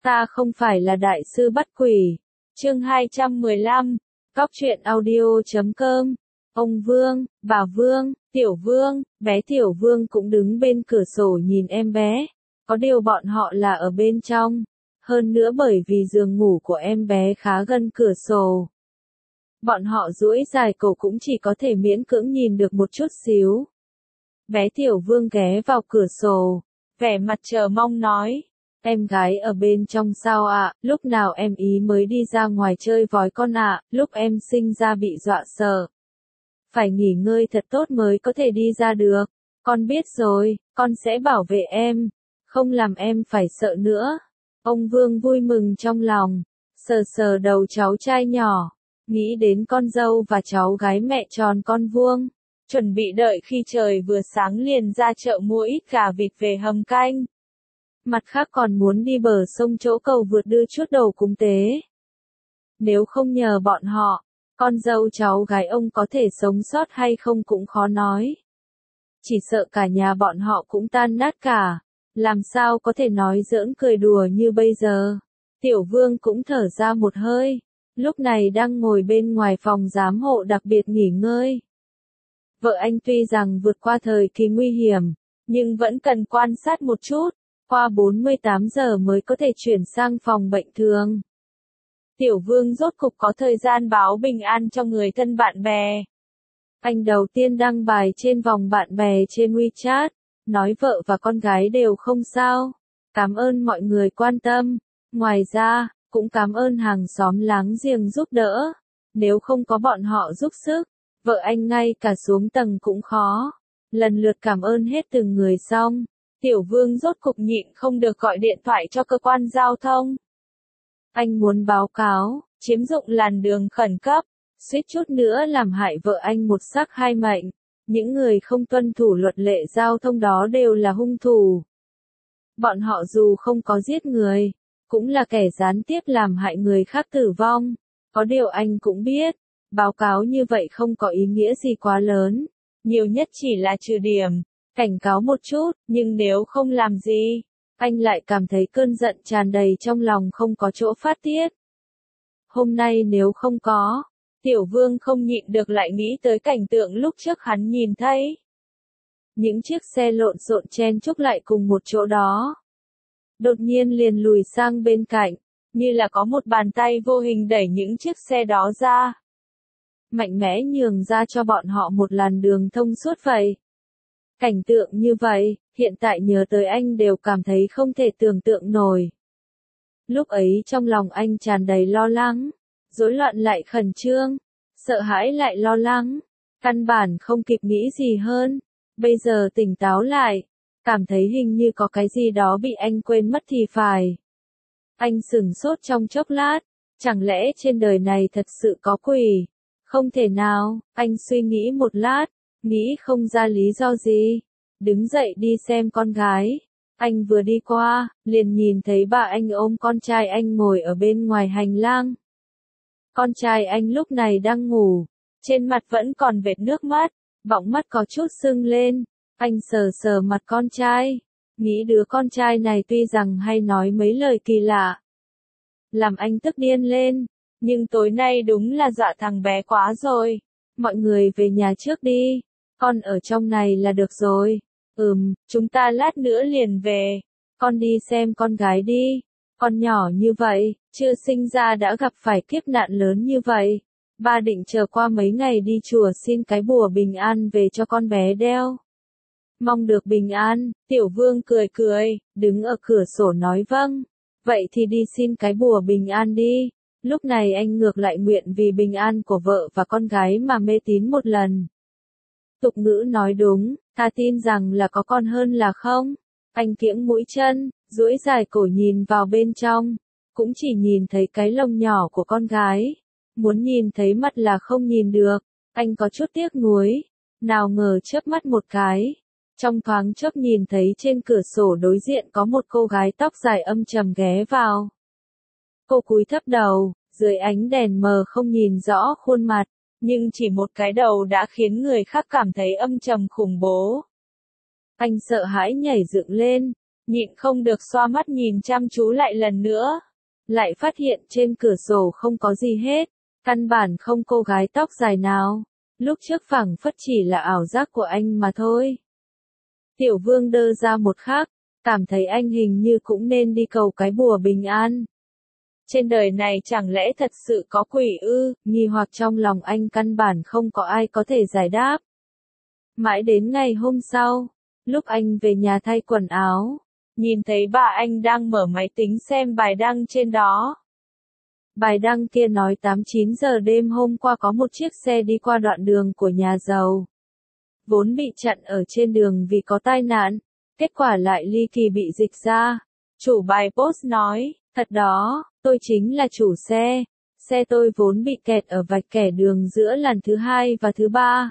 Ta không phải là đại sư bắt quỷ. Chương 215, Cóc truyện audio.com. Ông Vương, bà Vương, Tiểu Vương, bé Tiểu Vương cũng đứng bên cửa sổ nhìn em bé. Có điều bọn họ là ở bên trong. Hơn nữa bởi vì giường ngủ của em bé khá gần cửa sổ. Bọn họ duỗi dài cổ cũng chỉ có thể miễn cưỡng nhìn được một chút xíu. Bé Tiểu Vương ghé vào cửa sổ, vẻ mặt chờ mong nói. Em gái ở bên trong sao ạ, lúc nào em ý mới đi ra ngoài chơi vói con ạ, lúc em sinh ra bị dọa sợ. Phải nghỉ ngơi thật tốt mới có thể đi ra được. Con biết rồi, con sẽ bảo vệ em, không làm em phải sợ nữa. Ông Vương vui mừng trong lòng, sờ sờ đầu cháu trai nhỏ, nghĩ đến con dâu và cháu gái mẹ tròn con vuông. Chuẩn bị đợi khi trời vừa sáng liền ra chợ mua ít gà vịt về hầm canh. Mặt khác còn muốn đi bờ sông chỗ cầu vượt đưa chút đầu cúng tế. Nếu không nhờ bọn họ, con dâu cháu gái ông có thể sống sót hay không cũng khó nói. Chỉ sợ cả nhà bọn họ cũng tan nát cả, làm sao có thể nói giỡn cười đùa như bây giờ. Tiểu Vương cũng thở ra một hơi, lúc này đang ngồi bên ngoài phòng giám hộ đặc biệt nghỉ ngơi. Vợ anh tuy rằng vượt qua thời kỳ nguy hiểm, nhưng vẫn cần quan sát một chút, qua 48 giờ mới có thể chuyển sang phòng bệnh thường. Tiểu Vương rốt cục có thời gian báo bình an cho người thân bạn bè. Anh đầu tiên đăng bài trên vòng bạn bè trên WeChat, nói vợ và con gái đều không sao. Cảm ơn mọi người quan tâm. Ngoài ra, cũng cảm ơn hàng xóm láng giềng giúp đỡ. Nếu không có bọn họ giúp sức, vợ anh ngay cả xuống tầng cũng khó. Lần lượt cảm ơn hết từng người xong, Tiểu Vương rốt cục nhịn không được gọi điện thoại cho cơ quan giao thông. Anh muốn báo cáo, chiếm dụng làn đường khẩn cấp, suýt chút nữa làm hại vợ anh một xác hai mệnh. Những người không tuân thủ luật lệ giao thông đó đều là hung thủ. Bọn họ dù không có giết người, cũng là kẻ gián tiếp làm hại người khác tử vong. Có điều anh cũng biết, báo cáo như vậy không có ý nghĩa gì quá lớn. Nhiều nhất chỉ là trừ điểm, cảnh cáo một chút, nhưng nếu không làm gì, anh lại cảm thấy cơn giận tràn đầy trong lòng không có chỗ phát tiết. Hôm nay nếu không có, Tiểu Vương không nhịn được lại nghĩ tới cảnh tượng lúc trước hắn nhìn thấy. Những chiếc xe lộn xộn chen chúc lại cùng một chỗ đó. Đột nhiên liền lùi sang bên cạnh, như là có một bàn tay vô hình đẩy những chiếc xe đó ra. Mạnh mẽ nhường ra cho bọn họ một làn đường thông suốt vậy. Cảnh tượng như vậy, hiện tại nhớ tới anh đều cảm thấy không thể tưởng tượng nổi. Lúc ấy trong lòng anh tràn đầy lo lắng, rối loạn lại khẩn trương, sợ hãi lại lo lắng, căn bản không kịp nghĩ gì hơn. Bây giờ tỉnh táo lại, cảm thấy hình như có cái gì đó bị anh quên mất thì phải. Anh sửng sốt trong chốc lát, chẳng lẽ trên đời này thật sự có quỷ? Không thể nào, anh suy nghĩ một lát, nghĩ không ra lý do gì. Đứng dậy đi xem con gái. Anh vừa đi qua, liền nhìn thấy bà anh ôm con trai anh ngồi ở bên ngoài hành lang. Con trai anh lúc này đang ngủ, trên mặt vẫn còn vệt nước mắt, bọng mắt có chút sưng lên. Anh sờ sờ mặt con trai, nghĩ đứa con trai này tuy rằng hay nói mấy lời kỳ lạ, làm anh tức điên lên, nhưng tối nay đúng là dọa thằng bé quá rồi. Mọi người về nhà trước đi, con ở trong này là được rồi. Chúng ta lát nữa liền về. Con đi xem con gái đi. Con nhỏ như vậy, chưa sinh ra đã gặp phải kiếp nạn lớn như vậy. Ba định chờ qua mấy ngày đi chùa xin cái bùa bình an về cho con bé đeo. Mong được bình an, Tiểu Vương cười cười, đứng ở cửa sổ nói vâng. Vậy thì đi xin cái bùa bình an đi. Lúc này anh ngược lại nguyện vì bình an của vợ và con gái mà mê tín một lần. Tục ngữ nói đúng, ta tin rằng là có con hơn là không. Anh kiễng mũi chân, duỗi dài cổ nhìn vào bên trong, cũng chỉ nhìn thấy cái lông nhỏ của con gái. Muốn nhìn thấy mặt là không nhìn được, anh có chút tiếc nuối. Nào ngờ chớp mắt một cái, trong thoáng chốc nhìn thấy trên cửa sổ đối diện có một cô gái tóc dài âm trầm ghé vào. Cô cúi thấp đầu, dưới ánh đèn mờ không nhìn rõ khuôn mặt, nhưng chỉ một cái đầu đã khiến người khác cảm thấy âm trầm khủng bố. Anh sợ hãi nhảy dựng lên, nhịn không được xoa mắt nhìn chăm chú lại lần nữa. Lại phát hiện trên cửa sổ không có gì hết, căn bản không cô gái tóc dài nào. Lúc trước phảng phất chỉ là ảo giác của anh mà thôi. Tiểu Vương đơ ra một khắc, cảm thấy anh hình như cũng nên đi cầu cái bùa bình an. Trên đời này chẳng lẽ thật sự có quỷ ư? Nghi hoặc trong lòng anh căn bản không có ai có thể giải đáp. Mãi đến ngày hôm sau, lúc anh về nhà thay quần áo, nhìn thấy bà anh đang mở máy tính xem bài đăng trên đó. Bài đăng kia nói 8-9 giờ đêm hôm qua có một chiếc xe đi qua đoạn đường của nhà giàu. Vốn bị chặn ở trên đường vì có tai nạn, kết quả lại ly kỳ bị dịch ra. Chủ bài post nói, thật đó, tôi chính là chủ xe. Xe tôi vốn bị kẹt ở vạch kẻ đường giữa làn thứ 2 và thứ 3.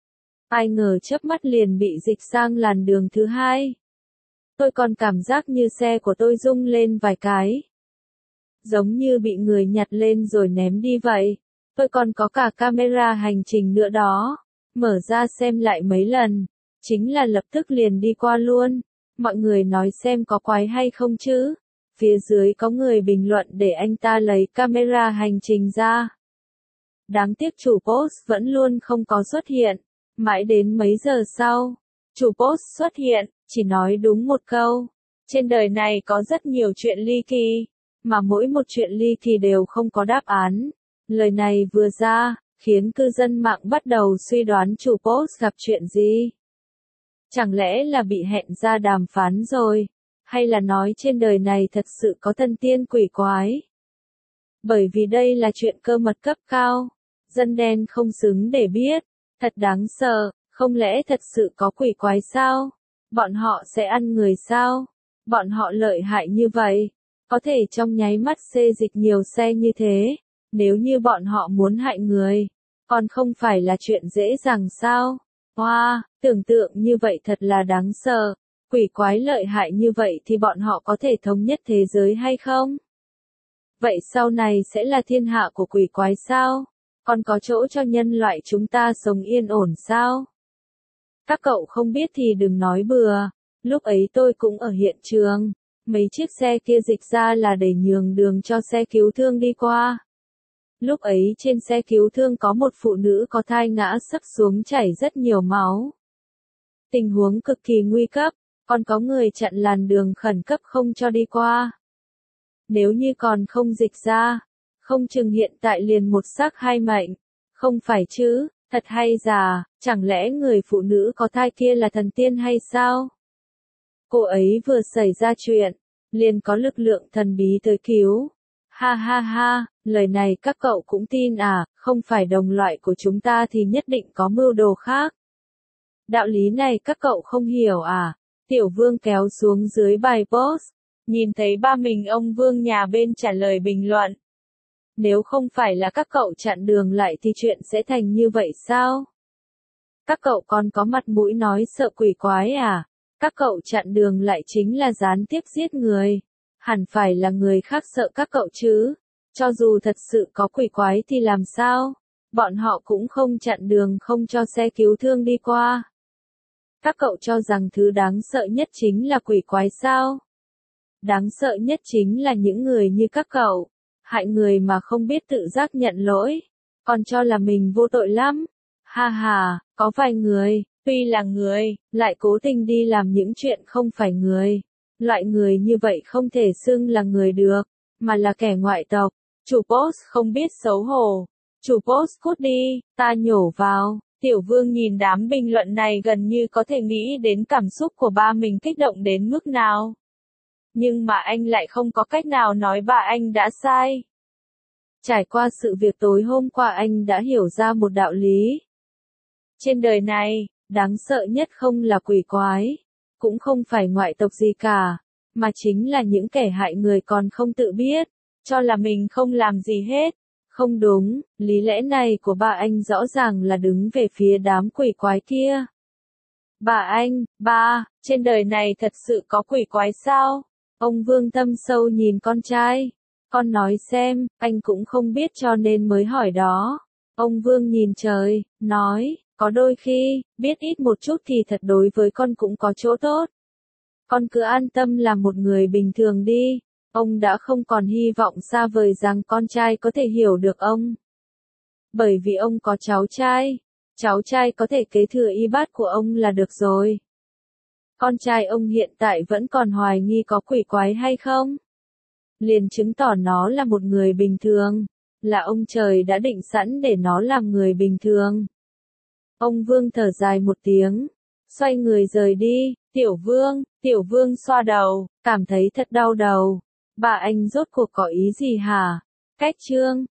Ai ngờ chớp mắt liền bị dịch sang làn đường thứ 2. Tôi còn cảm giác như xe của tôi rung lên vài cái. Giống như bị người nhặt lên rồi ném đi vậy. Tôi còn có cả camera hành trình nữa đó. Mở ra xem lại mấy lần. Chính là lập tức liền đi qua luôn. Mọi người nói xem có quái hay không chứ. Phía dưới có người bình luận để anh ta lấy camera hành trình ra. Đáng tiếc chủ post vẫn luôn không có xuất hiện. Mãi đến mấy giờ sau, chủ post xuất hiện, chỉ nói đúng một câu. Trên đời này có rất nhiều chuyện ly kỳ, mà mỗi một chuyện ly kỳ đều không có đáp án. Lời này vừa ra, khiến cư dân mạng bắt đầu suy đoán chủ post gặp chuyện gì. Chẳng lẽ là bị hẹn ra đàm phán rồi, hay là nói trên đời này thật sự có thần tiên quỷ quái. Bởi vì đây là chuyện cơ mật cấp cao, dân đen không xứng để biết, thật đáng sợ, không lẽ thật sự có quỷ quái sao? Bọn họ sẽ ăn người sao? Bọn họ lợi hại như vậy, có thể trong nháy mắt xê dịch nhiều xe như thế, nếu như bọn họ muốn hại người, còn không phải là chuyện dễ dàng sao? Wow, tưởng tượng như vậy thật là đáng sợ. Quỷ quái lợi hại như vậy thì bọn họ có thể thống nhất thế giới hay không? Vậy sau này sẽ là thiên hạ của quỷ quái sao? Còn có chỗ cho nhân loại chúng ta sống yên ổn sao? Các cậu không biết thì đừng nói bừa. Lúc ấy tôi cũng ở hiện trường. Mấy chiếc xe kia dịch ra là để nhường đường cho xe cứu thương đi qua. Lúc ấy trên xe cứu thương có một phụ nữ có thai ngã sấp xuống chảy rất nhiều máu. Tình huống cực kỳ nguy cấp, còn có người chặn làn đường khẩn cấp không cho đi qua. Nếu như còn không dịch ra, không chừng hiện tại liền một xác hai mệnh. Không phải chứ, thật hay giả, chẳng lẽ người phụ nữ có thai kia là thần tiên hay sao? Cô ấy vừa xảy ra chuyện, liền có lực lượng thần bí tới cứu. Ha ha ha, lời này các cậu cũng tin à, không phải đồng loại của chúng ta thì nhất định có mưu đồ khác. Đạo lý này các cậu không hiểu à? Tiểu Vương kéo xuống dưới bài post, nhìn thấy ba mình ông Vương nhà bên trả lời bình luận. Nếu không phải là các cậu chặn đường lại thì chuyện sẽ thành như vậy sao? Các cậu còn có mặt mũi nói sợ quỷ quái à? Các cậu chặn đường lại chính là gián tiếp giết người. Hẳn phải là người khác sợ các cậu chứ. Cho dù thật sự có quỷ quái thì làm sao? Bọn họ cũng không chặn đường không cho xe cứu thương đi qua. Các cậu cho rằng thứ đáng sợ nhất chính là quỷ quái sao? Đáng sợ nhất chính là những người như các cậu. Hại người mà không biết tự giác nhận lỗi. Còn cho là mình vô tội lắm. Ha ha, có vài người, tuy là người, lại cố tình đi làm những chuyện không phải người. Loại người như vậy không thể xưng là người được, mà là kẻ ngoại tộc. Chủ post không biết xấu hổ. Chủ post cút đi, ta nhổ vào. Tiểu Vương nhìn đám bình luận này gần như có thể nghĩ đến cảm xúc của ba mình kích động đến mức nào. Nhưng mà anh lại không có cách nào nói ba anh đã sai. Trải qua sự việc tối hôm qua anh đã hiểu ra một đạo lý. Trên đời này, đáng sợ nhất không là quỷ quái, cũng không phải ngoại tộc gì cả, mà chính là những kẻ hại người còn không tự biết, cho là mình không làm gì hết. Không đúng, lý lẽ này của bà anh rõ ràng là đứng về phía đám quỷ quái kia. Bà anh, ba, trên đời này thật sự có quỷ quái sao? Ông Vương thâm sâu nhìn con trai. Con nói xem, anh cũng không biết cho nên mới hỏi đó. Ông Vương nhìn trời, nói, có đôi khi, biết ít một chút thì thật đối với con cũng có chỗ tốt. Con cứ an tâm làm một người bình thường đi. Ông đã không còn hy vọng xa vời rằng con trai có thể hiểu được ông. Bởi vì ông có cháu trai có thể kế thừa y bát của ông là được rồi. Con trai ông hiện tại vẫn còn hoài nghi có quỷ quái hay không? Liền chứng tỏ nó là một người bình thường, là ông trời đã định sẵn để nó làm người bình thường. Ông Vương thở dài một tiếng, xoay người rời đi. Tiểu Vương xoa đầu, cảm thấy thật đau đầu. Bà anh rốt cuộc có ý gì hả? Cách chương